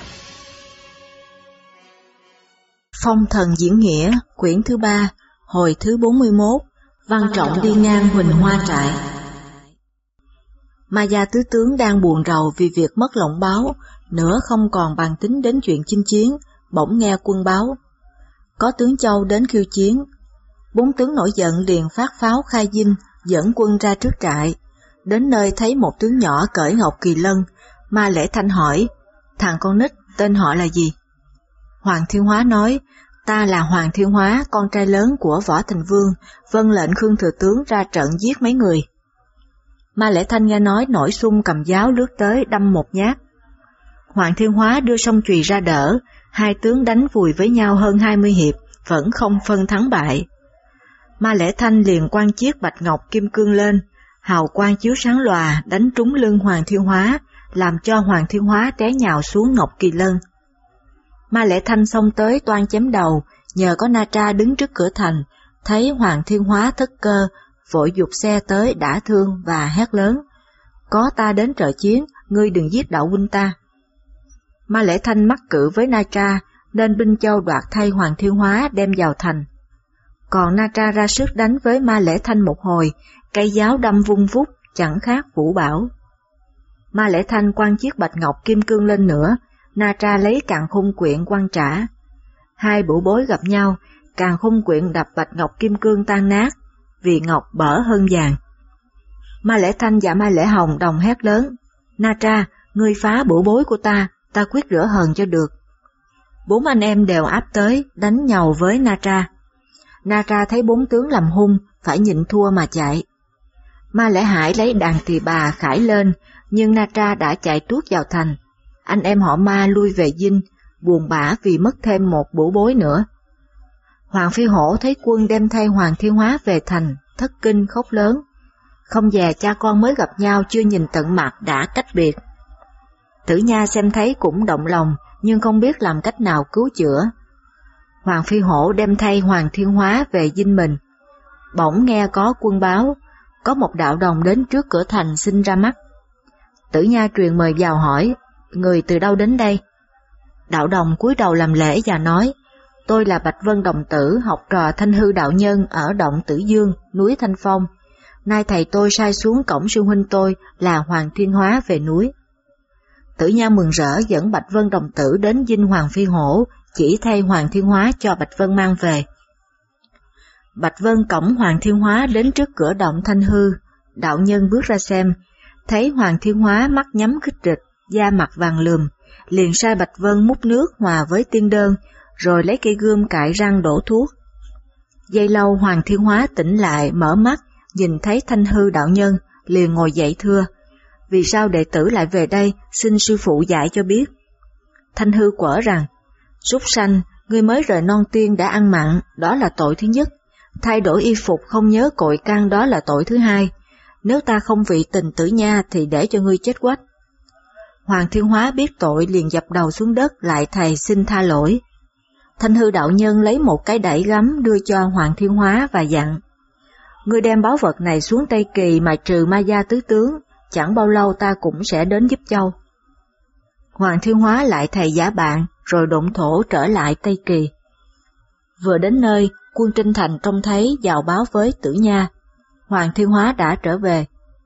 Phong thần diễn nghĩa, quyển thứ 3, hồi thứ 41, Văn Trọng đi ngang Huỳnh Hoa trại. Ma Gia tứ tướng đang buồn rầu vì việc mất lộng báo, nữa không còn bàn tính đến chuyện chinh chiến, bỗng nghe quân báo. Có tướng Châu đến khiêu chiến. 4 tướng nổi giận liền phát pháo khai dinh, dẫn quân ra trước trại. Đến nơi thấy một tướng nhỏ cởi ngọc kỳ lân, Ma Lễ Thanh hỏi, thằng con nít tên họ là gì? Hoàng Thiên Hóa nói, ta là Hoàng Thiên Hóa, con trai lớn của Võ Thành Vương, vâng lệnh Khương Thừa Tướng ra trận giết mấy người. Ma Lễ Thanh nghe nói nổi xung cầm giáo lướt tới đâm một nhát. Hoàng Thiên Hóa đưa song chùy ra đỡ, hai tướng đánh vùi với nhau hơn 20 hiệp, vẫn không phân thắng bại. Ma Lễ Thanh liền quang chiếc bạch ngọc kim cương lên, hào quang chiếu sáng lòa đánh trúng lưng Hoàng Thiên Hóa, làm cho Hoàng Thiên Hóa té nhào xuống ngọc kỳ lân. Ma Lễ Thanh xông tới toan chém đầu, nhờ có Na Tra đứng trước cửa thành, thấy Hoàng Thiên Hóa thất cơ, vội giục xe tới đả thương và hét lớn, có ta đến trợ chiến, ngươi đừng giết đạo huynh ta. Ma Lễ Thanh mắc cự với Na Tra, nên binh Châu đoạt thay Hoàng Thiên Hóa đem vào thành. Còn Na Tra ra sức đánh với Ma Lễ Thanh một hồi, cây giáo đâm vung vút, chẳng khác vũ bảo. Ma Lễ Thanh quăng chiếc bạch ngọc kim cương lên nữa, Na Tra lấy càn khôn quyện quăng trả. Hai bửu bối gặp nhau, càn khôn quyện đập bạch ngọc kim cương tan nát, vì ngọc bở hơn vàng. Ma Lễ Thanh và Ma Lễ Hồng đồng hét lớn, Na Tra, ngươi phá bửu bối của ta quyết rửa hờn cho được. 4 anh em đều áp tới, đánh nhau với Na Tra. Na Tra thấy 4 tướng làm hung, phải nhịn thua mà chạy. Ma Lễ Hải lấy đàn tỳ bà khải lên, nhưng Na Tra đã chạy tuốt vào thành. Anh em họ Ma lui về dinh, buồn bã vì mất thêm một bửu bối nữa. Hoàng Phi Hổ thấy quân đem thay Hoàng Thiên Hóa về thành, thất kinh khóc lớn. Không dè cha con mới gặp nhau chưa nhìn tận mặt đã cách biệt. Tử Nha xem thấy cũng động lòng, nhưng không biết làm cách nào cứu chữa. Hoàng Phi Hổ đem thay Hoàng Thiên Hóa về dinh mình. Bỗng nghe có quân báo, có một đạo đồng đến trước cửa thành xin ra mắt. Tử Nha truyền mời vào hỏi, người từ đâu đến đây? Đạo đồng cúi đầu làm lễ và nói, tôi là Bạch Vân Đồng Tử, học trò Thanh Hư đạo nhân ở động Tử Dương, núi Thanh Phong. Nay thầy tôi sai xuống cổng sư huynh tôi là Hoàng Thiên Hóa về núi. Tử Nha mừng rỡ dẫn Bạch Vân Đồng Tử đến dinh Hoàng Phi Hổ, chỉ thay Hoàng Thiên Hóa cho Bạch Vân mang về. Bạch Vân cõng Hoàng Thiên Hóa đến trước cửa động Thanh Hư, đạo nhân bước ra xem, thấy Hoàng Thiên Hóa mắt nhắm khích rịch, da mặt vàng lườm, liền sai Bạch Vân múc nước hòa với tiên đơn, rồi lấy cây gươm cạy răng đổ thuốc. Giây lâu Hoàng Thiên Hóa tỉnh lại, mở mắt, nhìn thấy Thanh Hư đạo nhân, liền ngồi dậy thưa, vì sao đệ tử lại về đây, xin sư phụ dạy cho biết. Thanh Hư quở rằng, súc sanh, ngươi mới rời non tiên đã ăn mặn, đó là tội thứ nhất, thay đổi y phục không nhớ cội căn đó là tội thứ hai, nếu ta không vị tình Tử Nha thì để cho ngươi chết quách. Hoàng Thiên Hóa biết tội liền dập đầu xuống đất lại thầy xin tha lỗi. Thanh Hư đạo nhân lấy một cái đẩy gấm đưa cho Hoàng Thiên Hóa và dặn, ngươi đem báu vật này xuống Tây Kỳ mà trừ Ma Gia tứ tướng, chẳng bao lâu ta cũng sẽ đến giúp Châu. Hoàng Thiên Hóa lại thầy giả bạn, rồi độn thổ trở lại Tây Kỳ. Vừa đến nơi, quân Trinh Thành trông thấy vào báo với Tử Nha, Hoàng Thiên Hóa đã trở về.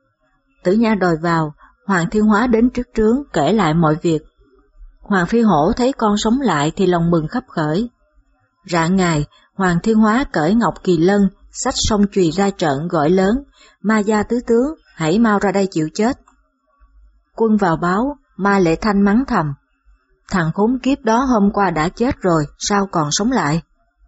Tử Nha đòi vào, Hoàng Thiên Hóa đến trước trướng kể lại mọi việc. Hoàng Phi Hổ thấy con sống lại thì lòng mừng khắp khởi. Rạng ngày, Hoàng Thiên Hóa cởi ngọc kỳ lân, xách song chùy ra trận gọi lớn, Ma Gia tứ tướng, hãy mau ra đây chịu chết. Quân vào báo, Ma Lễ Thanh mắng thầm, thằng khốn kiếp đó hôm qua đã chết rồi, sao còn sống lại?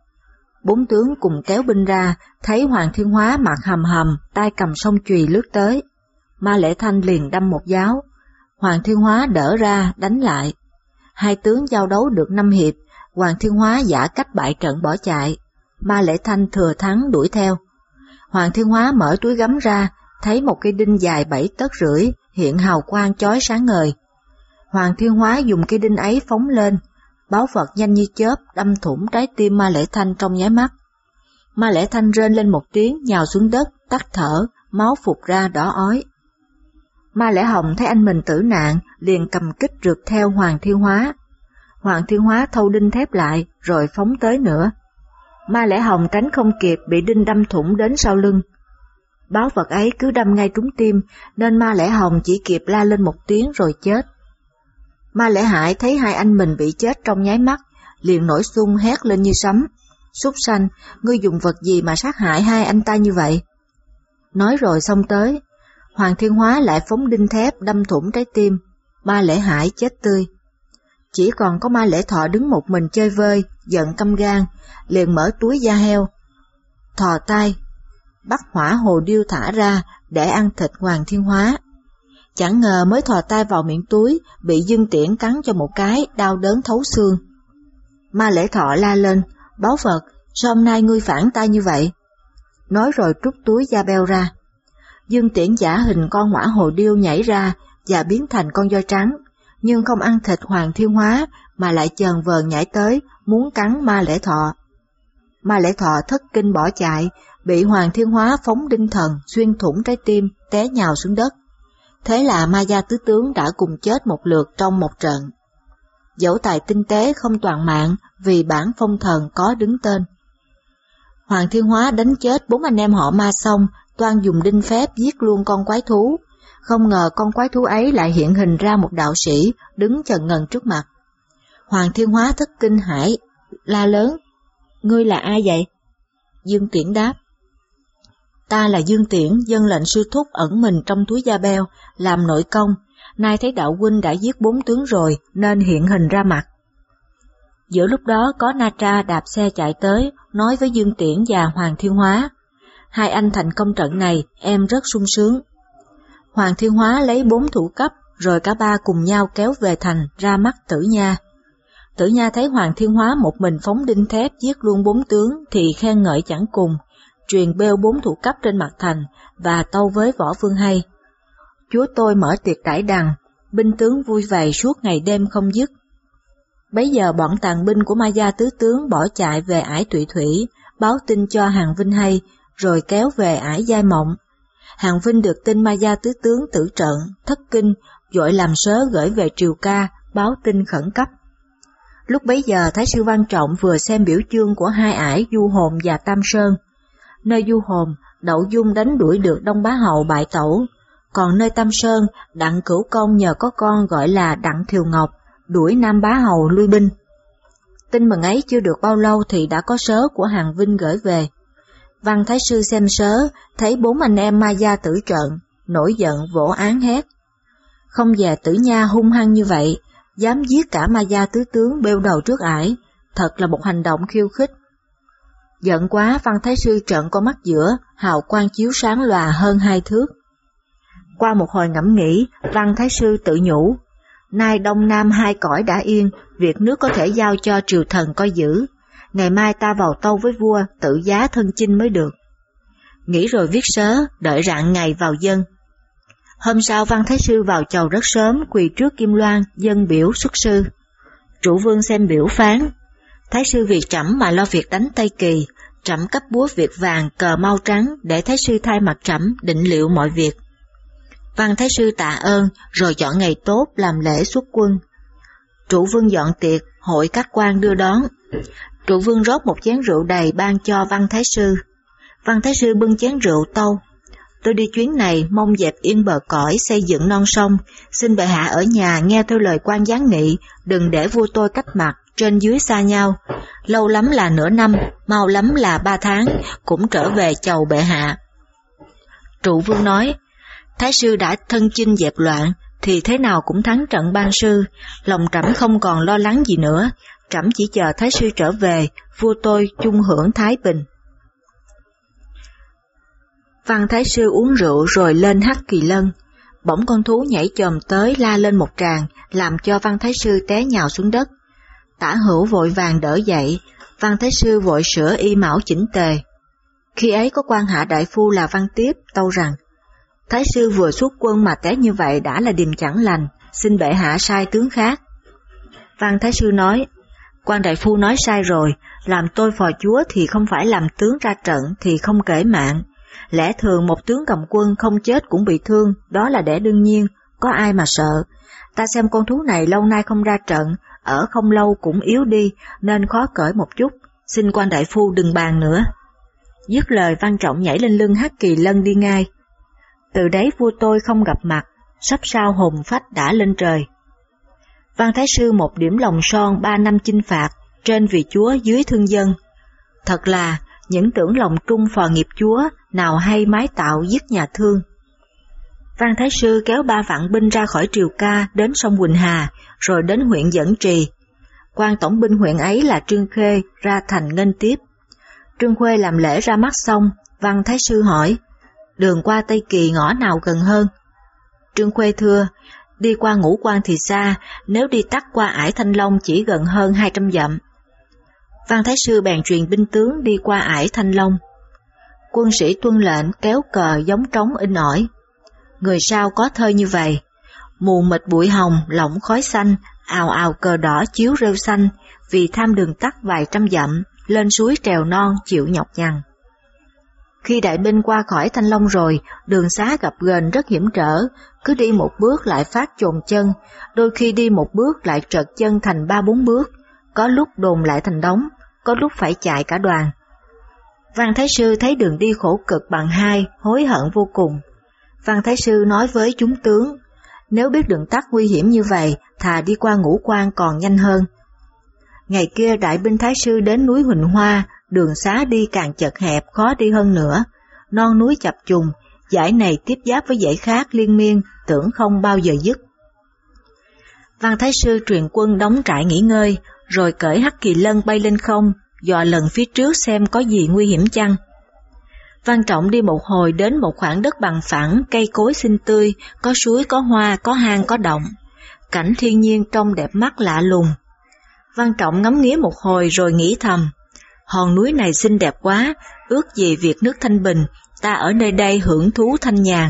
4 tướng cùng kéo binh ra, thấy Hoàng Thiên Hóa mặt hầm hầm, tay cầm song chùy lướt tới. Ma Lễ Thanh liền đâm một giáo, Hoàng Thiên Hóa đỡ ra, đánh lại. Hai tướng giao đấu được 5 hiệp, Hoàng Thiên Hóa giả cách bại trận bỏ chạy, Ma Lễ Thanh thừa thắng đuổi theo. Hoàng Thiên Hóa mở túi gấm ra, thấy một cây đinh dài 7 tấc rưỡi, hiện hào quang chói sáng ngời. Hoàng Thiên Hóa dùng cây đinh ấy phóng lên, báu vật nhanh như chớp đâm thủng trái tim Ma Lễ Thanh trong nháy mắt. Ma Lễ Thanh rên lên một tiếng, nhào xuống đất, tắt thở, máu phụt ra đỏ ói. Ma Lễ Hồng thấy anh mình tử nạn, liền cầm kích rượt theo Hoàng Thiên Hóa. Hoàng Thiên Hóa thâu đinh thép lại rồi phóng tới nữa. Ma Lễ Hồng tránh không kịp, bị đinh đâm thủng đến sau lưng. Báu vật ấy cứ đâm ngay trúng tim, nên Ma Lễ Hồng chỉ kịp la lên một tiếng rồi chết. Ma Lễ Hải thấy hai anh mình bị chết trong nháy mắt, liền nổi xung hét lên như sấm. Súc sanh, ngươi dùng vật gì mà sát hại hai anh ta như vậy? Nói rồi xông tới, Hoàng Thiên Hóa lại phóng đinh thép đâm thủng trái tim, Ma Lễ Hải chết tươi. Chỉ còn có Ma Lễ Thọ đứng một mình chơi vơi, giận căm gan, liền mở túi da heo, thò tay, bắt hỏa hồ điêu thả ra để ăn thịt Hoàng Thiên Hóa. Chẳng ngờ mới thò tay vào miệng túi, bị Dương Tiễn cắn cho một cái, đau đớn thấu xương. Ma Lễ Thọ la lên, báu vật, sao hôm nay ngươi phản ta như vậy? Nói rồi trút túi da beo ra. Dương Tiễn giả hình con hỏa hồ điêu nhảy ra và biến thành con voi trắng, nhưng không ăn thịt Hoàng Thiên Hóa mà lại chờn vờn nhảy tới, muốn cắn Ma Lễ Thọ. Ma Lễ Thọ thất kinh bỏ chạy, bị Hoàng Thiên Hóa phóng đinh thần xuyên thủng trái tim, té nhào xuống đất. Thế là Ma Gia tứ tướng đã cùng chết một lượt trong một trận. Dẫu tài tinh tế không toàn mạng, vì bản phong thần có đứng tên. Hoàng Thiên Hóa đánh chết 4 anh em họ Ma xong, toan dùng đinh phép giết luôn con quái thú. Không ngờ con quái thú ấy lại hiện hình ra một đạo sĩ đứng chần ngần trước mặt. Hoàng Thiên Hóa thất kinh hãi, la lớn, ngươi là ai vậy? Dương Tiễn đáp, ta là Dương Tiễn, dân lệnh sư thúc ẩn mình trong túi da beo, làm nội công, nay thấy đạo huynh đã giết 4 tướng rồi nên hiện hình ra mặt. Giữa lúc đó có Na Tra đạp xe chạy tới, nói với Dương Tiễn và Hoàng Thiên Hóa, hai anh thành công trận này, em rất sung sướng. Hoàng Thiên Hóa lấy 4 thủ cấp, rồi cả ba cùng nhau kéo về thành ra mắt Tử Nha. Tử Nha thấy Hoàng Thiên Hóa một mình phóng đinh thép giết luôn 4 tướng thì khen ngợi chẳng cùng, truyền bêu 4 thủ cấp trên mặt thành và tâu với Võ Vương hay. Chúa tôi mở tiệc đãi đằng, binh tướng vui vầy suốt ngày đêm không dứt. Bấy giờ bọn tàn binh của Ma Gia tứ tướng bỏ chạy về ải Tụy Thủy, báo tin cho Hàn Vinh hay, rồi kéo về ải Giai Mộng. Hàn Vinh được tin Ma Gia tứ tướng tử trận, thất kinh, vội làm sớ gửi về Triều Ca, báo tin khẩn cấp. Lúc bấy giờ Thái sư Văn Trọng vừa xem biểu chương của hai ải Du Hồn và Tam Sơn. Nơi Du Hồn, Đậu Dung đánh đuổi được Đông Bá Hậu bại tẩu, còn nơi Tam Sơn, Đặng Cửu Công nhờ có con gọi là Đặng Thiều Ngọc, đuổi Nam Bá Hầu lui binh. Tin mừng ấy chưa được bao lâu thì đã có sớ của Hàn Vinh gửi về. Văn Thái sư xem sớ, thấy 4 anh em Ma Gia tử trận, nổi giận vỗ án hét. Không dè Tử Nha hung hăng như vậy, dám giết cả Ma Gia tứ tướng bêu đầu trước ải, thật là một hành động khiêu khích. Giận quá, Văn Thái sư trợn con mắt giữa, hào quang chiếu sáng lòa hơn 2 thước. Qua một hồi ngẫm nghĩ, Văn Thái sư tự nhủ, nay Đông Nam hai cõi đã yên, việc nước có thể giao cho triều thần coi giữ. Ngày mai ta vào tâu với vua, tự giá thân chinh mới được. Nghĩ rồi viết sớ, đợi rạng ngày vào dân. Hôm sau Văn Thái sư vào chầu rất sớm, quỳ trước Kim Loan, dân biểu xuất sư. Trụ vương xem biểu phán, Thái sư vì trẫm mà lo việc đánh Tây Kỳ, trẫm cấp búa việc vàng, cờ mau trắng, để Thái sư thay mặt trẫm định liệu mọi việc. Văn Thái sư tạ ơn, rồi chọn ngày tốt làm lễ xuất quân. Trụ vương dọn tiệc, hội các quan đưa đón. Trụ vương rót một chén rượu đầy ban cho Văn Thái sư. Văn Thái sư bưng chén rượu tâu, tôi đi chuyến này mong dẹp yên bờ cõi, xây dựng non sông, xin bệ hạ ở nhà nghe theo lời quan giáng nghị, đừng để vua tôi cách mặt, trên dưới xa nhau, lâu lắm là nửa năm, mau lắm là 3 tháng, cũng trở về chầu bệ hạ. Trụ vương nói, Thái sư đã thân chinh dẹp loạn, thì thế nào cũng thắng trận ban sư, lòng trẫm không còn lo lắng gì nữa, trẫm chỉ chờ Thái sư trở về, vua tôi chung hưởng thái bình. Văn Thái sư uống rượu rồi lên Hắc Kỳ Lân, bỗng con thú nhảy chồm tới la lên một tràng, làm cho Văn Thái sư té nhào xuống đất. Tả Hữu vội vàng đỡ dậy, Văn Thái sư vội sửa y mão chỉnh tề. Khi ấy có quan hạ đại phu là Văn Tiếp tâu rằng, Thái sư vừa xuất quân mà té như vậy đã là điềm chẳng lành, xin bệ hạ sai tướng khác. Văn Thái sư nói, quan đại phu nói sai rồi, làm tôi phò chúa thì không phải làm tướng ra trận thì không kể mạng. Lẽ thường một tướng cầm quân không chết cũng bị thương, đó là để đương nhiên, có ai mà sợ. Ta xem con thú này lâu nay không ra trận, ở không lâu cũng yếu đi, nên khó cởi một chút, xin quan đại phu đừng bàn nữa. Dứt lời Văn Trọng nhảy lên lưng Hắc Kỳ Lân đi ngay. Từ đấy vua tôi không gặp mặt, sắp sao hồn phách đã lên trời. Văn Thái Sư một điểm lòng son 3 năm chinh phạt, trên vì chúa dưới thương dân. Thật là những tưởng lòng trung phò nghiệp chúa, nào hay mái tạo giết nhà thương. Văn Thái Sư kéo 3 vạn binh ra khỏi Triều Ca đến sông Quỳnh Hà, rồi đến huyện Dẫn Trì. Quan tổng binh huyện ấy là Trương Khê ra thành nghênh tiếp. Trương Khê làm lễ ra mắt xong, Văn Thái Sư hỏi, đường qua Tây Kỳ ngõ nào gần hơn? Trương Khê thưa, đi qua Ngũ Quan thì xa, nếu đi tắt qua Ải Thanh Long chỉ gần hơn 200 dặm. Văn Thái Sư bèn truyền binh tướng đi qua Ải Thanh Long. Quân sĩ tuân lệnh kéo cờ giống trống in ỏi. Người sao có thơ như vậy, mù mịt bụi hồng lỏng khói xanh, ào ào cờ đỏ chiếu rêu xanh, vì tham đường tắt vài trăm dặm, lên suối trèo non chịu nhọc nhằn. Khi đại binh qua khỏi Thanh Long rồi, đường xá gập ghềnh rất hiểm trở, cứ đi một bước lại phát chồn chân, đôi khi đi một bước lại trật chân thành 3-4 bước, có lúc đồn lại thành đống, có lúc phải chạy cả đoàn. Văn Thái Sư thấy đường đi khổ cực bằng hai, hối hận vô cùng. Văn Thái Sư nói với chúng tướng, nếu biết đường tắt nguy hiểm như vậy, thà đi qua Ngũ Quan còn nhanh hơn. Ngày kia đại binh Thái Sư đến núi Huỳnh Hoa, đường xá đi càng chật hẹp khó đi hơn nữa, non núi chập trùng, dãy này tiếp giáp với dãy khác liên miên, tưởng không bao giờ dứt. Văn Thái Sư truyền quân đóng trại nghỉ ngơi, rồi cởi Hắc Kỳ Lân bay lên không, dò lần phía trước xem có gì nguy hiểm chăng. Văn Trọng đi một hồi đến một khoảng đất bằng phẳng, cây cối xinh tươi, có suối, có hoa, có hang, có động. Cảnh thiên nhiên trông đẹp mắt lạ lùng. Văn Trọng ngắm nghía một hồi rồi nghĩ thầm, hòn núi này xinh đẹp quá, ước gì việc nước thanh bình, ta ở nơi đây hưởng thú thanh nhàn.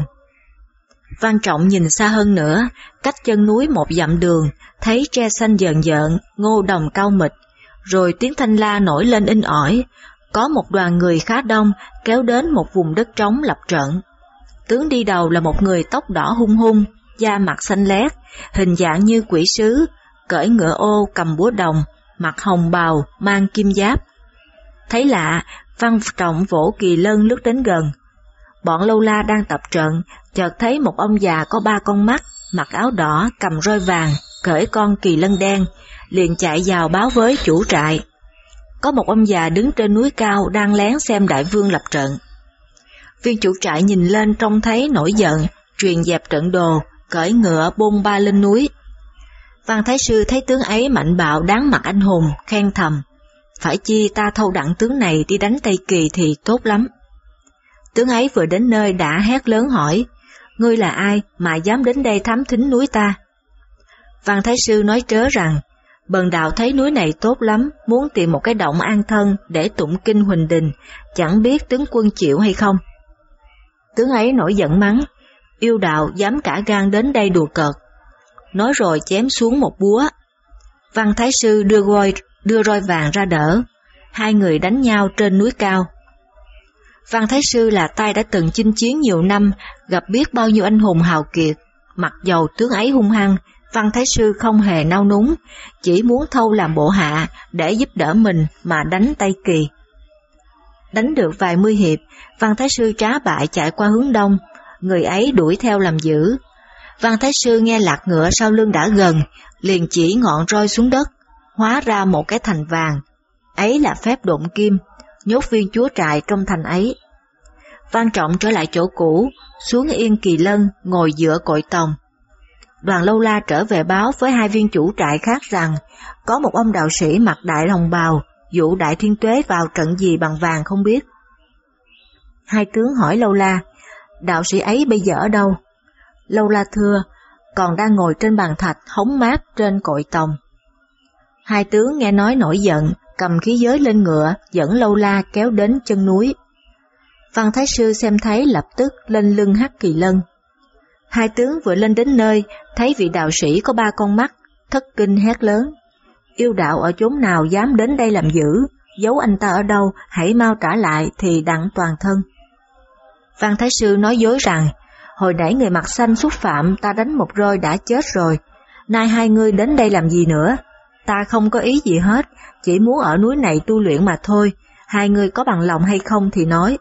Văn Trọng nhìn xa hơn nữa, cách chân núi 1 dặm đường, thấy tre xanh dợn dợn, ngô đồng cao mịt, rồi tiếng thanh la nổi lên in ỏi. Có một đoàn người khá đông kéo đến một vùng đất trống lập trận. Tướng đi đầu là một người tóc đỏ hung hung, da mặt xanh lét, hình dạng như quỷ sứ, cưỡi ngựa ô cầm búa đồng, mặc hồng bào, mang kim giáp. Thấy lạ, Văn Trọng vỗ Kỳ Lân lướt đến gần. Bọn Lâu La đang tập trận, chợt thấy một ông già có 3 con mắt, mặc áo đỏ, cầm roi vàng, cưỡi con Kỳ Lân đen, liền chạy vào báo với chủ trại. Có một ông già đứng trên núi cao đang lén xem đại vương lập trận. Viên chủ trại nhìn lên trông thấy nổi giận, truyền dẹp trận đồ, cưỡi ngựa bôn ba lên núi. Văn Thái Sư thấy tướng ấy mạnh bạo đáng mặt anh hùng, khen thầm, phải chi ta thâu đặng tướng này đi đánh Tây Kỳ thì tốt lắm. Tướng ấy vừa đến nơi đã hét lớn hỏi, ngươi là ai mà dám đến đây thám thính núi ta? Văn Thái Sư nói trớ rằng, bần đạo thấy núi này tốt lắm, muốn tìm một cái động an thân để tụng kinh Huỳnh Đình, chẳng biết tướng quân chịu hay không. Tướng ấy nổi giận mắng, yêu đạo dám cả gan đến đây đùa cợt. Nói rồi chém xuống một búa. Văn Thái Sư đưa roi vàng ra đỡ, hai người đánh nhau trên núi cao. Văn Thái Sư là tay đã từng chinh chiến nhiều năm, gặp biết bao nhiêu anh hùng hào kiệt, mặc dầu tướng ấy hung hăng, Văn Thái Sư không hề nao núng, chỉ muốn thâu làm bộ hạ để giúp đỡ mình mà đánh Tây Kỳ. Đánh được vài mươi hiệp, Văn Thái Sư trá bại chạy qua hướng đông, người ấy đuổi theo làm dữ. Văn Thái Sư nghe lạc ngựa sau lưng đã gần, liền chỉ ngọn roi xuống đất, hóa ra một cái thành vàng. Ấy là phép độn kim, nhốt viên chúa trại trong thành ấy. Văn Trọng trở lại chỗ cũ, xuống yên Kỳ Lân, ngồi dựa cội tòng. Đoàn Lâu La trở về báo với 2 viên chủ trại khác rằng, có một ông đạo sĩ mặc đại hồng bào, dụ Đại Thiên Tuế vào trận gì bằng vàng không biết. 2 tướng hỏi Lâu La, đạo sĩ ấy bây giờ ở đâu? Lâu La thưa, còn đang ngồi trên bàn thạch hóng mát trên cội tòng. 2 tướng nghe nói nổi giận, cầm khí giới lên ngựa, dẫn Lâu La kéo đến chân núi. Văn Thái Sư xem thấy lập tức lên lưng Hắc Kỳ Lân. 2 tướng vừa lên đến nơi, thấy vị đạo sĩ có 3 con mắt, thất kinh hét lớn. Yêu đạo ở chốn nào dám đến đây làm dữ, giấu anh ta ở đâu, hãy mau trả lại thì đặng toàn thân. Văn Thái Sư nói dối rằng, hồi nãy người mặt xanh xúc phạm ta đánh một roi đã chết rồi, nay hai ngươi đến đây làm gì nữa? Ta không có ý gì hết, chỉ muốn ở núi này tu luyện mà thôi, hai ngươi có bằng lòng hay không thì nói.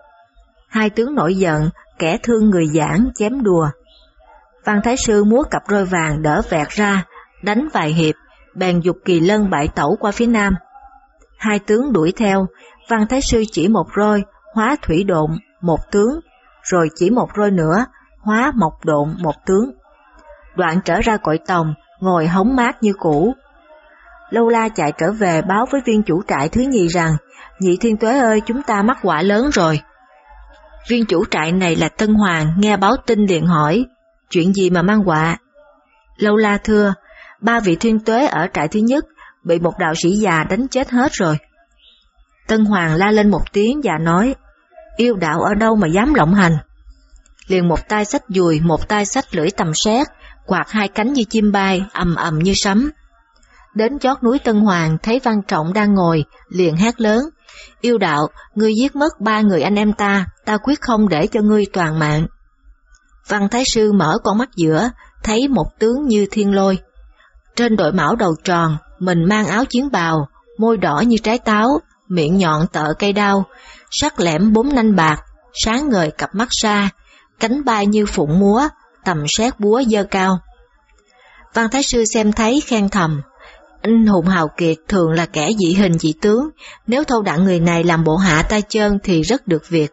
Hai tướng nổi giận, kẻ thương người giảng, chém đùa. Văn Thái Sư múa cặp roi vàng đỡ vẹt ra, đánh vài hiệp, bèn giục Kỳ Lân bại tẩu qua phía nam. Hai tướng đuổi theo, Văn Thái Sư chỉ một roi, hóa thủy độn, một tướng, rồi chỉ một roi nữa, hóa mộc độn, một tướng. Đoạn trở ra cội tòng, ngồi hóng mát như cũ. Lâu La chạy trở về báo với viên chủ trại thứ nhì rằng, Nhị Thiên Tuế ơi, chúng ta mắc họa lớn rồi. Viên chủ trại này là Tân Hoàng, nghe báo tin liền hỏi, chuyện gì mà mang họa? Lâu La thưa, 3 vị Thiên Tuế ở trại thứ nhất bị một đạo sĩ già đánh chết hết rồi. Tân Hoàng la lên một tiếng và nói, yêu đạo ở đâu mà dám lộng hành? Liền một tay xách dùi, một tay xách lưỡi tầm sét, quạt hai cánh như chim bay, ầm ầm như sấm. Đến chót núi Tân Hoàng thấy Văn Trọng đang ngồi, liền hét lớn, yêu đạo, ngươi giết mất 3 người anh em ta quyết không để cho ngươi toàn mạng. Văn Thái Sư mở con mắt giữa, thấy một tướng như thiên lôi. Trên đội mão đầu tròn, mình mang áo chiến bào, môi đỏ như trái táo, miệng nhọn tợ cây đao, sắc lẻm 4 nanh bạc, sáng ngời cặp mắt sa, cánh bay như phụng múa, tầm sét búa giơ cao. Văn Thái Sư xem thấy khen thầm, anh hùng hào kiệt thường là kẻ dị hình dị tướng, nếu thâu đặng người này làm bộ hạ tay chân thì rất được việc.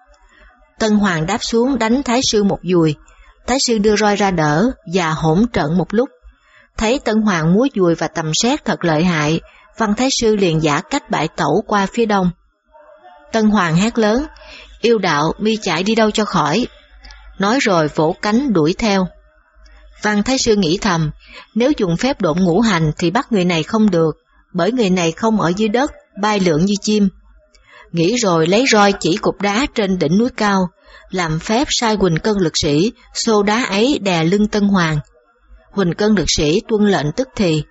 Tân Hoàng đáp xuống đánh Thái Sư một dùi, Thái Sư đưa roi ra đỡ và hỗn trận một lúc. Thấy Tân Hoàng múa dùi và tầm sét thật lợi hại, Văn Thái Sư liền giả cách bại tẩu qua phía đông. Tân Hoàng hét lớn, yêu đạo mi chạy đi đâu cho khỏi. Nói rồi vỗ cánh đuổi theo. Văn Thái Sư nghĩ thầm, nếu dùng phép độn ngũ hành thì bắt người này không được, bởi người này không ở dưới đất, bay lượn như chim. Nghĩ rồi lấy roi chỉ cục đá trên đỉnh núi cao, làm phép sai Huỳnh Cân lực sĩ xô đá ấy đè lưng Tân Hoàng. Huỳnh Cân lực sĩ tuân lệnh tức thì.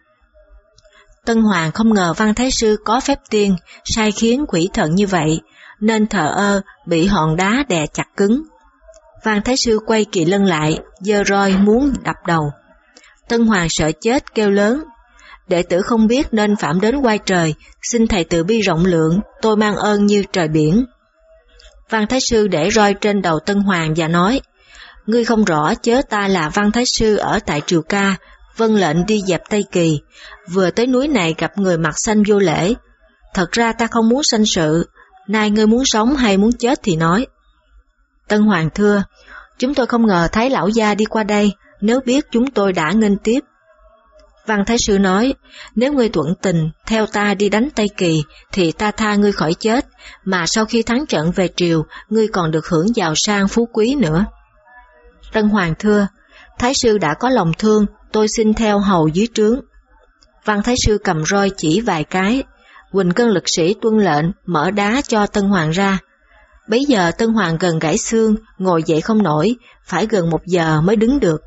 Tân Hoàng không ngờ Văn Thái Sư có phép tiên sai khiến quỷ thần như vậy, nên thờ ơ bị hòn đá đè chặt cứng. Văn Thái Sư quay Kỳ Lân lại, giơ roi muốn đập đầu. Tân Hoàng sợ chết kêu lớn, đệ tử không biết nên phạm đến oai trời, xin thầy từ bi rộng lượng, tôi mang ơn như trời biển. Văn Thái Sư để roi trên đầu Tân Hoàng và nói, ngươi không rõ chớ ta là Văn Thái Sư ở tại Triều Ca, vâng lệnh đi dẹp Tây Kỳ, vừa tới núi này gặp người mặt xanh vô lễ. Thật ra ta không muốn sanh sự, nay ngươi muốn sống hay muốn chết thì nói. Tân Hoàng thưa, chúng tôi không ngờ thấy lão gia đi qua đây, nếu biết chúng tôi đã nghênh tiếp. Văn Thái Sư nói, nếu ngươi thuận tình theo ta đi đánh Tây Kỳ thì ta tha ngươi khỏi chết, mà sau khi thắng trận về triều, ngươi còn được hưởng giàu sang phú quý nữa. Tân Hoàng thưa, Thái Sư đã có lòng thương, tôi xin theo hầu dưới trướng. Văn Thái Sư cầm roi chỉ vài cái, Huỳnh Cân lực sĩ tuân lệnh mở đá cho Tân Hoàng ra. Bấy giờ Tân Hoàng gần gãy xương, ngồi dậy không nổi, phải gần 1 giờ mới đứng được.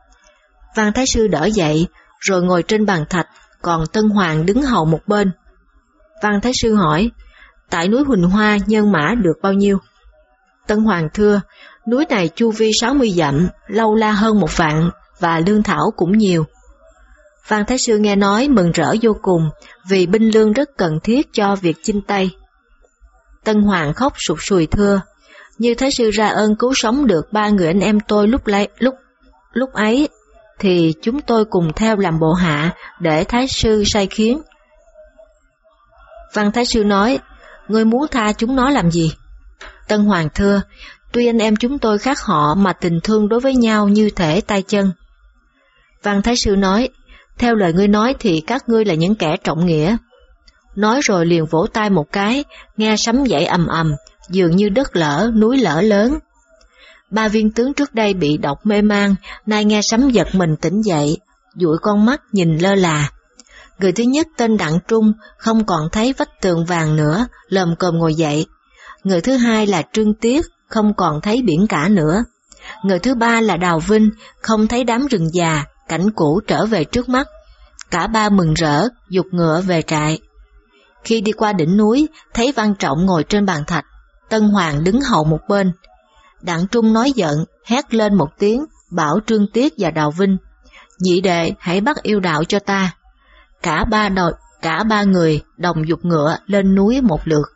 Văn Thái Sư đỡ dậy, rồi ngồi trên bàn thạch, còn Tân Hoàng đứng hầu một bên. Văn Thái Sư hỏi, tại núi Huỳnh Hoa nhân mã được bao nhiêu? Tân Hoàng thưa, núi này chu vi 60 dặm, Lâu La hơn 1 vạn, và lương thảo cũng nhiều. Văn Thái Sư nghe nói mừng rỡ vô cùng, vì binh lương rất cần thiết cho việc chinh Tây. Tân Hoàng khóc sụt sùi thưa, như Thái Sư ra ơn cứu sống được 3 người anh em tôi lúc ấy, thì chúng tôi cùng theo làm bộ hạ để Thái Sư sai khiến. Văn Thái Sư nói, ngươi muốn tha chúng nó làm gì? Tân Hoàng thưa, tuy anh em chúng tôi khác họ mà tình thương đối với nhau như thể tay chân. Văn Thái Sư nói, theo lời ngươi nói thì các ngươi là những kẻ trọng nghĩa. Nói rồi liền vỗ tay một cái, nghe sấm dậy ầm ầm, dường như đất lở, núi lở lớn. 3 viên tướng trước đây bị độc mê man, nay nghe sấm giật mình tỉnh dậy, dụi con mắt nhìn lơ là. Người thứ nhất tên Đặng Trung, không còn thấy vách tường vàng nữa, lồm cồm ngồi dậy. Người thứ hai là Trương Tiết, không còn thấy biển cả nữa. Người thứ ba là Đào Vinh, không thấy đám rừng già, cảnh cũ trở về trước mắt. Cả 3 mừng rỡ, giục ngựa về trại. Khi đi qua đỉnh núi, thấy Văn Trọng ngồi trên bàn thạch, Tân Hoàng đứng hầu một bên. Đặng Trung nói giận, hét lên một tiếng, bảo Trương Tiết và Đào Vinh, Nhị đệ hãy bắt yêu đạo cho ta. Cả ba người đồng giục ngựa lên núi một lượt.